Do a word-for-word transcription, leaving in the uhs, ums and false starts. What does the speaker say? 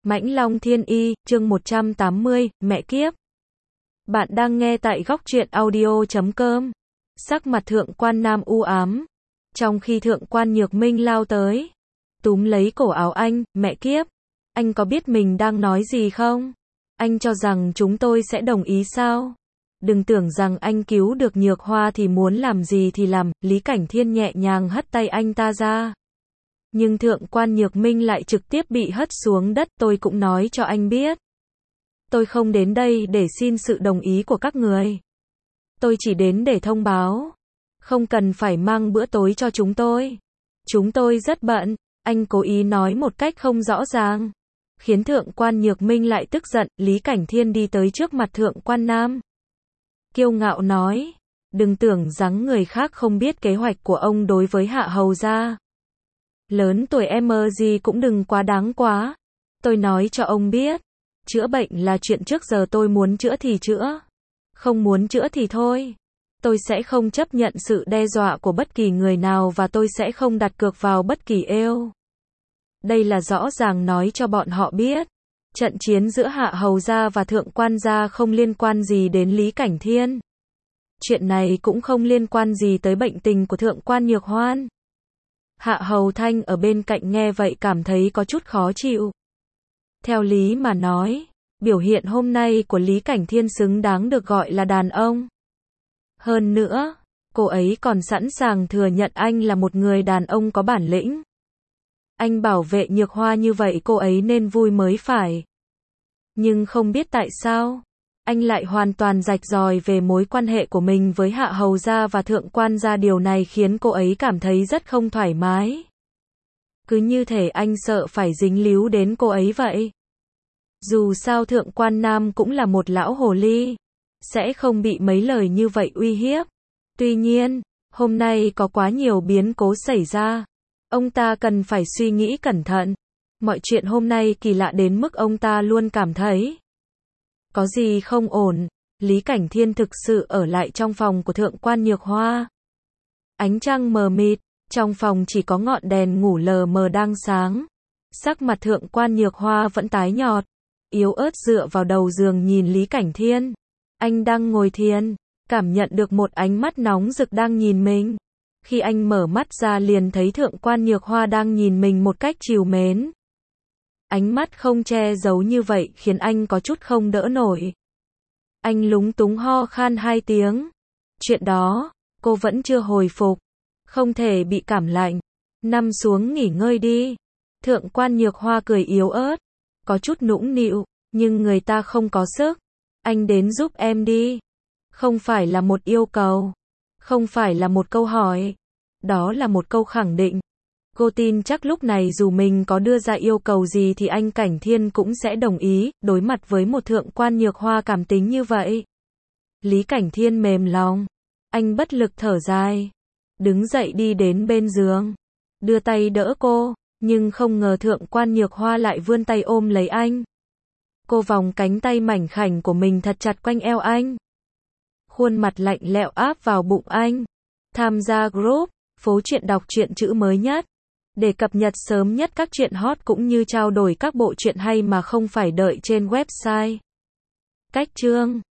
Mãnh Long Thiên Y, chương một trăm tám mươi, mẹ kiếp. Bạn đang nghe tại góc truyện audio chấm com. Sắc mặt thượng quan Nam u ám. Trong khi thượng quan Nhược Minh lao tới, túm lấy cổ áo anh, mẹ kiếp. Anh có biết mình đang nói gì không? Anh cho rằng chúng tôi sẽ đồng ý sao? Đừng tưởng rằng anh cứu được Nhược Hoa thì muốn làm gì thì làm, Lý Cảnh Thiên nhẹ nhàng hất tay anh ta ra. Nhưng thượng quan Nhược Minh lại trực tiếp bị hất xuống đất, tôi cũng nói cho anh biết. Tôi không đến đây để xin sự đồng ý của các người. Tôi chỉ đến để thông báo. Không cần phải mang bữa tối cho chúng tôi. Chúng tôi rất bận, anh cố ý nói một cách không rõ ràng. Khiến thượng quan Nhược Minh lại tức giận, Lý Cảnh Thiên đi tới trước mặt thượng quan Nam. Kiêu ngạo nói, đừng tưởng rằng người khác không biết kế hoạch của ông đối với Hạ Hầu gia. Lớn tuổi em gì cũng đừng quá đáng quá. Tôi nói cho ông biết, chữa bệnh là chuyện trước giờ tôi muốn chữa thì chữa. Không muốn chữa thì thôi. Tôi sẽ không chấp nhận sự đe dọa của bất kỳ người nào và tôi sẽ không đặt cược vào bất kỳ êu. Đây là rõ ràng nói cho bọn họ biết. Trận chiến giữa Hạ Hầu gia và Thượng quan gia không liên quan gì đến Lý Cảnh Thiên. Chuyện này cũng không liên quan gì tới bệnh tình của Thượng quan Nhược Hoan. Hạ Hầu Thanh ở bên cạnh nghe vậy cảm thấy có chút khó chịu. Theo lý mà nói, biểu hiện hôm nay của Lý Cảnh Thiên xứng đáng được gọi là đàn ông. Hơn nữa, cô ấy còn sẵn sàng thừa nhận anh là một người đàn ông có bản lĩnh. Anh bảo vệ Nhược Hoa như vậy cô ấy nên vui mới phải. Nhưng không biết tại sao, anh lại hoàn toàn rạch ròi về mối quan hệ của mình với Hạ Hầu gia và Thượng quan gia, điều này khiến cô ấy cảm thấy rất không thoải mái. Cứ như thể anh sợ phải dính líu đến cô ấy vậy. Dù sao Thượng quan Nam cũng là một lão hồ ly, sẽ không bị mấy lời như vậy uy hiếp. Tuy nhiên, hôm nay có quá nhiều biến cố xảy ra. Ông ta cần phải suy nghĩ cẩn thận. Mọi chuyện hôm nay kỳ lạ đến mức ông ta luôn cảm thấy có gì không ổn. Lý Cảnh Thiên thực sự ở lại trong phòng của thượng quan Nhược Hoa. Ánh trăng mờ mịt, trong phòng chỉ có ngọn đèn ngủ lờ mờ đang sáng. Sắc mặt thượng quan Nhược Hoa vẫn tái nhợt, yếu ớt dựa vào đầu giường nhìn Lý Cảnh Thiên. Anh đang ngồi thiền, cảm nhận được một ánh mắt nóng rực đang nhìn mình. Khi anh mở mắt ra liền thấy thượng quan Nhược Hoa đang nhìn mình một cách trìu mến. Ánh mắt không che giấu như vậy khiến anh có chút không đỡ nổi. Anh lúng túng ho khan hai tiếng. Chuyện đó, cô vẫn chưa hồi phục. Không thể bị cảm lạnh. Nằm xuống nghỉ ngơi đi. Thượng quan Nhược Hoa cười yếu ớt, có chút nũng nịu, nhưng người ta không có sức. Anh đến giúp em đi. Không phải là một yêu cầu. Không phải là một câu hỏi. Đó là một câu khẳng định. Cô tin chắc lúc này dù mình có đưa ra yêu cầu gì thì anh Cảnh Thiên cũng sẽ đồng ý, đối mặt với một thượng quan Nhược Hoa cảm tính như vậy. Lý Cảnh Thiên mềm lòng. Anh bất lực thở dài. Đứng dậy đi đến bên giường. Đưa tay đỡ cô, nhưng không ngờ thượng quan Nhược Hoa lại vươn tay ôm lấy anh. Cô vòng cánh tay mảnh khảnh của mình thật chặt quanh eo anh. Khuôn mặt lạnh lẽo áp vào bụng anh. Tham gia group, phố truyện đọc truyện chữ mới nhất. Để cập nhật sớm nhất các truyện hot cũng như trao đổi các bộ truyện hay mà không phải đợi trên website. Cách chương